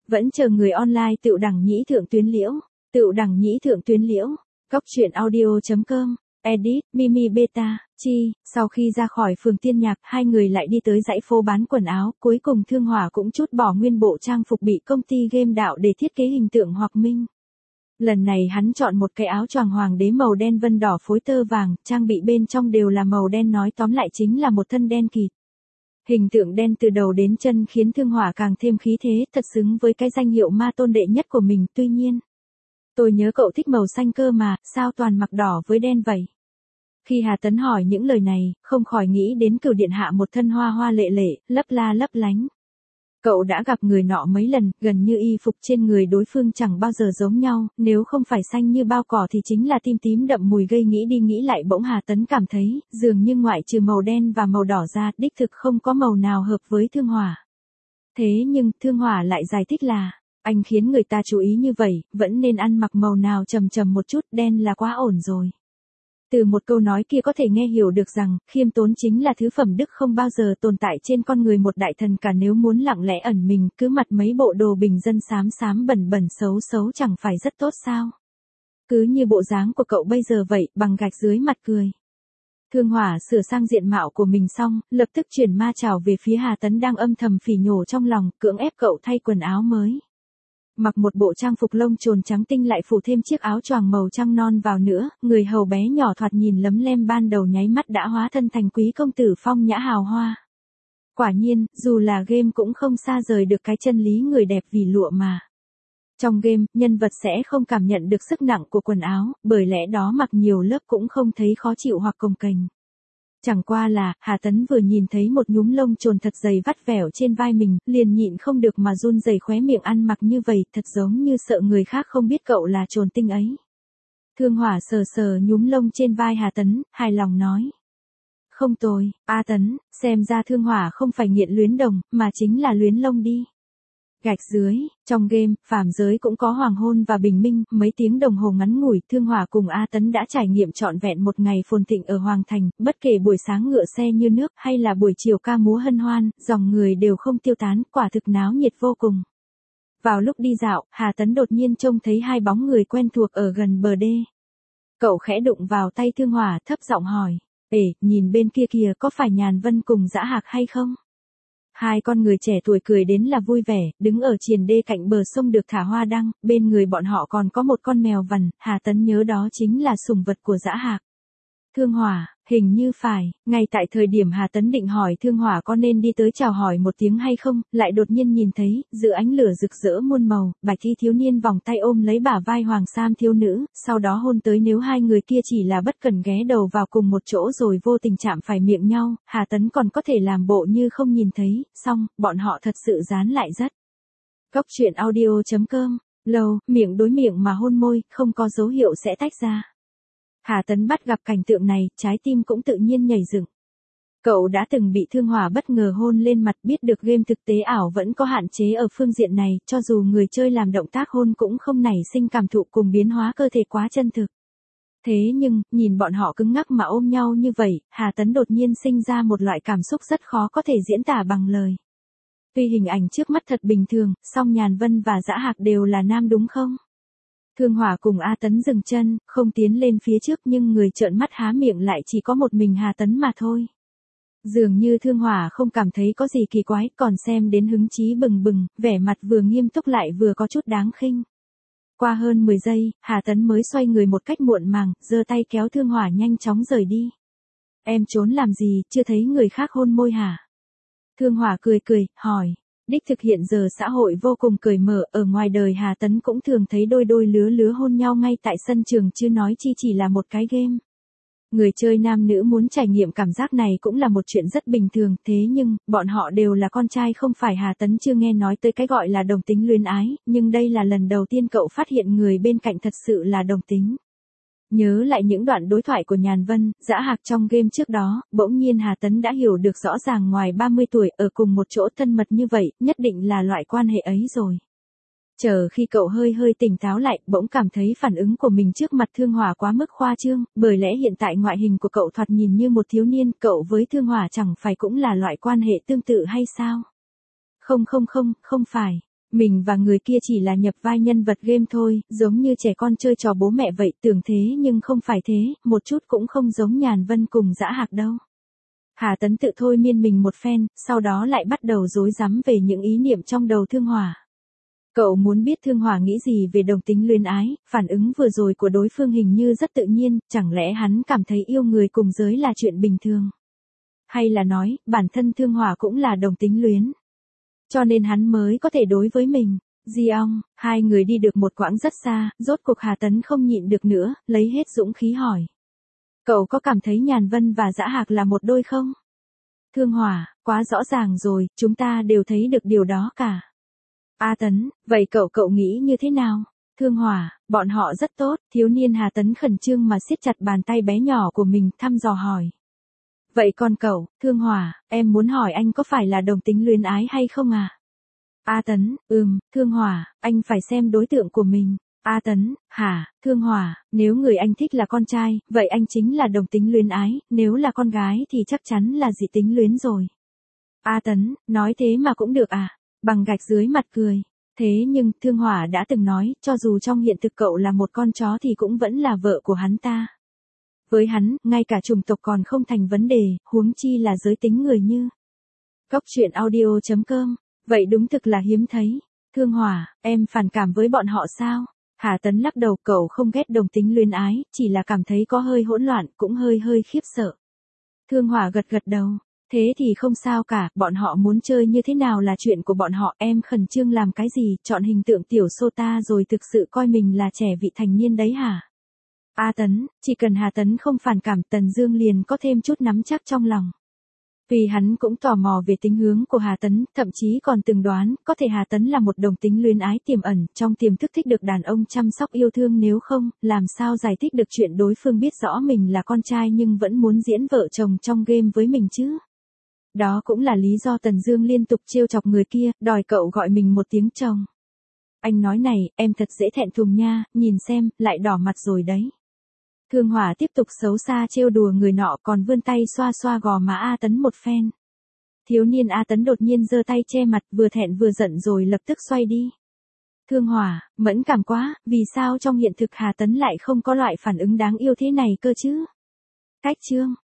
Vẫn chờ người online Tựu Đằng Nhĩ Thượng Tuyến Liễu. Tựu Đằng Nhĩ Thượng Tuyến Liễu. Góc truyện audio.com. Edit, Mimi Beta, Chi. Sau khi ra khỏi phường Tiên Nhạc, hai người lại đi tới dãy phố bán quần áo. Cuối cùng Thương Hỏa cũng trút bỏ nguyên bộ trang phục bị công ty game đạo để thiết kế hình tượng Hoặc Minh. Lần này hắn chọn một cái áo choàng hoàng đế màu đen vân đỏ phối tơ vàng, trang bị bên trong đều là màu đen, nói tóm lại chính là một thân đen kịt. Hình tượng đen từ đầu đến chân khiến Thương Hỏa càng thêm khí thế, thật xứng với cái danh hiệu ma tôn đệ nhất của mình. Tuy nhiên, tôi nhớ cậu thích màu xanh cơ mà, sao toàn mặc đỏ với đen vậy? Khi Hà Tấn hỏi những lời này, không khỏi nghĩ đến Cửu điện hạ một thân hoa hoa lệ lệ, lấp la lấp lánh. Cậu đã gặp người nọ mấy lần, gần như y phục trên người đối phương chẳng bao giờ giống nhau, nếu không phải xanh như bao cỏ thì chính là tím tím đậm mùi gây nghĩ đi nghĩ lại. Bỗng Hà Tấn cảm thấy, dường như ngoại trừ màu đen và màu đỏ ra, đích thực không có màu nào hợp với Thương Hỏa. Thế nhưng, Thương Hỏa lại giải thích là, anh khiến người ta chú ý như vậy, vẫn nên ăn mặc màu nào trầm trầm một chút, đen là quá ổn rồi. Từ một câu nói kia có thể nghe hiểu được rằng, khiêm tốn chính là thứ phẩm đức không bao giờ tồn tại trên con người một đại thần cả. Nếu muốn lặng lẽ ẩn mình, cứ mặc mấy bộ đồ bình dân xám xám bẩn bẩn xấu xấu chẳng phải rất tốt sao? Cứ như bộ dáng của cậu bây giờ vậy, bằng gạch dưới mặt cười. Thương Hỏa sửa sang diện mạo của mình xong, lập tức chuyển ma chảo về phía Hà Tấn đang âm thầm phỉ nhổ trong lòng, cưỡng ép cậu thay quần áo mới. Mặc một bộ trang phục lông trồn trắng tinh lại phủ thêm chiếc áo choàng màu trăng non vào nữa, người hầu bé nhỏ thoạt nhìn lấm lem ban đầu nháy mắt đã hóa thân thành quý công tử phong nhã hào hoa. Quả nhiên, dù là game cũng không xa rời được cái chân lý người đẹp vì lụa mà. Trong game, nhân vật sẽ không cảm nhận được sức nặng của quần áo, bởi lẽ đó mặc nhiều lớp cũng không thấy khó chịu hoặc cồng kềnh. Chẳng qua là, Hà Tấn vừa nhìn thấy một nhúm lông trồn thật dày vắt vẻo trên vai mình, liền nhịn không được mà run rẩy khóe miệng. Ăn mặc như vậy, thật giống như sợ người khác không biết cậu là trồn tinh ấy. Thương Hỏa sờ sờ nhúm lông trên vai Hà Tấn, hài lòng nói. Không tồi, A Tấn, xem ra Thương Hỏa không phải nghiện luyến đồng, mà chính là luyến lông đi. Gạch dưới, trong game, phàm giới cũng có hoàng hôn và bình minh, mấy tiếng đồng hồ ngắn ngủi, Thương Hỏa cùng A Tấn đã trải nghiệm trọn vẹn một ngày phồn thịnh ở Hoàng Thành, bất kể buổi sáng ngựa xe như nước hay là buổi chiều ca múa hân hoan, dòng người đều không tiêu tán, quả thực náo nhiệt vô cùng. Vào lúc đi dạo, Hà Tấn đột nhiên trông thấy hai bóng người quen thuộc ở gần bờ đê. Cậu khẽ đụng vào tay Thương Hỏa, thấp giọng hỏi, nhìn bên kia kìa, có phải Nhàn Vân cùng Dã Hạc hay không? Hai con người trẻ tuổi cười đến là vui vẻ, đứng ở triền đê cạnh bờ sông được thả hoa đăng, bên người bọn họ còn có một con mèo vằn. Hà Tấn nhớ đó chính là sủng vật của Dã Hạc. Thương Hỏa, hình như phải. Ngay tại thời điểm Hà Tấn định hỏi Thương Hỏa có nên đi tới chào hỏi một tiếng hay không, lại đột nhiên nhìn thấy, giữa ánh lửa rực rỡ muôn màu, bạch y thiếu niên vòng tay ôm lấy bả vai hoàng sam thiếu nữ, sau đó hôn tới. Nếu hai người kia chỉ là bất cần ghé đầu vào cùng một chỗ rồi vô tình chạm phải miệng nhau, Hà Tấn còn có thể làm bộ như không nhìn thấy, xong, bọn họ thật sự dán lại rất. Góc truyện audio.com, lâu, miệng đối miệng mà hôn môi, không có dấu hiệu sẽ tách ra. Hà Tấn bắt gặp cảnh tượng này, trái tim cũng tự nhiên nhảy dựng. Cậu đã từng bị Thương Hỏa bất ngờ hôn lên mặt, biết được game thực tế ảo vẫn có hạn chế ở phương diện này, cho dù người chơi làm động tác hôn cũng không nảy sinh cảm thụ cùng biến hóa cơ thể quá chân thực. Thế nhưng, nhìn bọn họ cứng ngắc mà ôm nhau như vậy, Hà Tấn đột nhiên sinh ra một loại cảm xúc rất khó có thể diễn tả bằng lời. Tuy hình ảnh trước mắt thật bình thường, song Nhàn Vân và Dã Hạc đều là nam đúng không? Thương Hỏa cùng A Tấn dừng chân, không tiến lên phía trước, nhưng người trợn mắt há miệng lại chỉ có một mình Hà Tấn mà thôi. Dường như Thương Hỏa không cảm thấy có gì kỳ quái, còn xem đến hứng chí bừng bừng, vẻ mặt vừa nghiêm túc lại vừa có chút đáng khinh. Qua hơn 10 giây, Hà Tấn mới xoay người một cách muộn màng, giơ tay kéo Thương Hỏa nhanh chóng rời đi. Em trốn làm gì, chưa thấy người khác hôn môi hả? Thương Hỏa cười cười, hỏi. Đích thực hiện giờ xã hội vô cùng cởi mở, ở ngoài đời Hà Tấn cũng thường thấy đôi đôi lứa lứa hôn nhau ngay tại sân trường, chứ nói chi chỉ là một cái game. Người chơi nam nữ muốn trải nghiệm cảm giác này cũng là một chuyện rất bình thường, thế nhưng, bọn họ đều là con trai không phải. Hà Tấn chưa nghe nói tới cái gọi là đồng tính luyến ái, nhưng đây là lần đầu tiên cậu phát hiện người bên cạnh thật sự là đồng tính. Nhớ lại những đoạn đối thoại của Nhàn Vân, Dã Hạc trong game trước đó, bỗng nhiên Hà Tấn đã hiểu được rõ ràng ngoài 30 tuổi ở cùng một chỗ thân mật như vậy, nhất định là loại quan hệ ấy rồi. Chờ khi cậu hơi tỉnh táo lại, bỗng cảm thấy phản ứng của mình trước mặt Thương Hỏa quá mức khoa trương, bởi lẽ hiện tại ngoại hình của cậu thoạt nhìn như một thiếu niên, cậu với Thương Hỏa chẳng phải cũng là loại quan hệ tương tự hay sao? Không phải. Mình và người kia chỉ là nhập vai nhân vật game thôi, giống như trẻ con chơi trò bố mẹ vậy, tưởng thế nhưng không phải thế, một chút cũng không giống Nhàn Vân cùng Dã Hạc đâu. Hà Tấn tự thôi miên mình một phen, sau đó lại bắt đầu rối rắm về những ý niệm trong đầu Thương Hỏa. Cậu muốn biết Thương Hỏa nghĩ gì về đồng tính luyến ái, phản ứng vừa rồi của đối phương hình như rất tự nhiên, chẳng lẽ hắn cảm thấy yêu người cùng giới là chuyện bình thường? Hay là nói, bản thân Thương Hỏa cũng là đồng tính luyến? Cho nên hắn mới có thể đối với mình. Di ong, hai người đi được một quãng rất xa, rốt cuộc Hà Tấn không nhịn được nữa, lấy hết dũng khí hỏi. Cậu có cảm thấy Nhàn Vân và Dã Hạc là một đôi không? Thương Hỏa, quá rõ ràng rồi, chúng ta đều thấy được điều đó cả. A Tấn, vậy cậu nghĩ như thế nào? Thương Hỏa, bọn họ rất tốt, thiếu niên Hà Tấn khẩn trương mà siết chặt bàn tay bé nhỏ của mình, thăm dò hỏi. Vậy còn cậu, Thương Hỏa, em muốn hỏi anh có phải là đồng tính luyến ái hay không à? A Tấn, Thương Hỏa, anh phải xem đối tượng của mình. A Tấn, hả, Thương Hỏa, nếu người anh thích là con trai, vậy anh chính là đồng tính luyến ái, nếu là con gái thì chắc chắn là dị tính luyến rồi. A Tấn, nói thế mà cũng được à? Bằng gạch dưới mặt cười. Thế nhưng, Thương Hỏa đã từng nói, cho dù trong hiện thực cậu là một con chó thì cũng vẫn là vợ của hắn ta. Với hắn, ngay cả chủng tộc còn không thành vấn đề, huống chi là giới tính người như. Cóc truyện audio.com, vậy đúng thực là hiếm thấy. Thương Hỏa, em phản cảm với bọn họ sao? Hà Tấn lắc đầu, cậu không ghét đồng tính luyến ái, chỉ là cảm thấy có hơi hỗn loạn, cũng hơi khiếp sợ. Thương Hỏa gật đầu. Thế thì không sao cả, bọn họ muốn chơi như thế nào là chuyện của bọn họ, em khẩn trương làm cái gì, chọn hình tượng tiểu Sota rồi thực sự coi mình là trẻ vị thành niên đấy hả? A Tấn, chỉ cần Hà Tấn không phản cảm, Tần Dương liền có thêm chút nắm chắc trong lòng. Vì hắn cũng tò mò về tính hướng của Hà Tấn, thậm chí còn từng đoán, có thể Hà Tấn là một đồng tính luyến ái tiềm ẩn, trong tiềm thức thích được đàn ông chăm sóc yêu thương, nếu không, làm sao giải thích được chuyện đối phương biết rõ mình là con trai nhưng vẫn muốn diễn vợ chồng trong game với mình chứ. Đó cũng là lý do Tần Dương liên tục trêu chọc người kia, đòi cậu gọi mình một tiếng chồng. Anh nói này, em thật dễ thẹn thùng nha, nhìn xem, lại đỏ mặt rồi đấy. Thương Hỏa tiếp tục xấu xa trêu đùa người nọ, còn vươn tay xoa xoa gò má A Tấn một phen. Thiếu niên A Tấn đột nhiên giơ tay che mặt, vừa thẹn vừa giận rồi lập tức xoay đi. Thương Hỏa, mẫn cảm quá, vì sao trong hiện thực Hà Tấn lại không có loại phản ứng đáng yêu thế này cơ chứ? Cách chương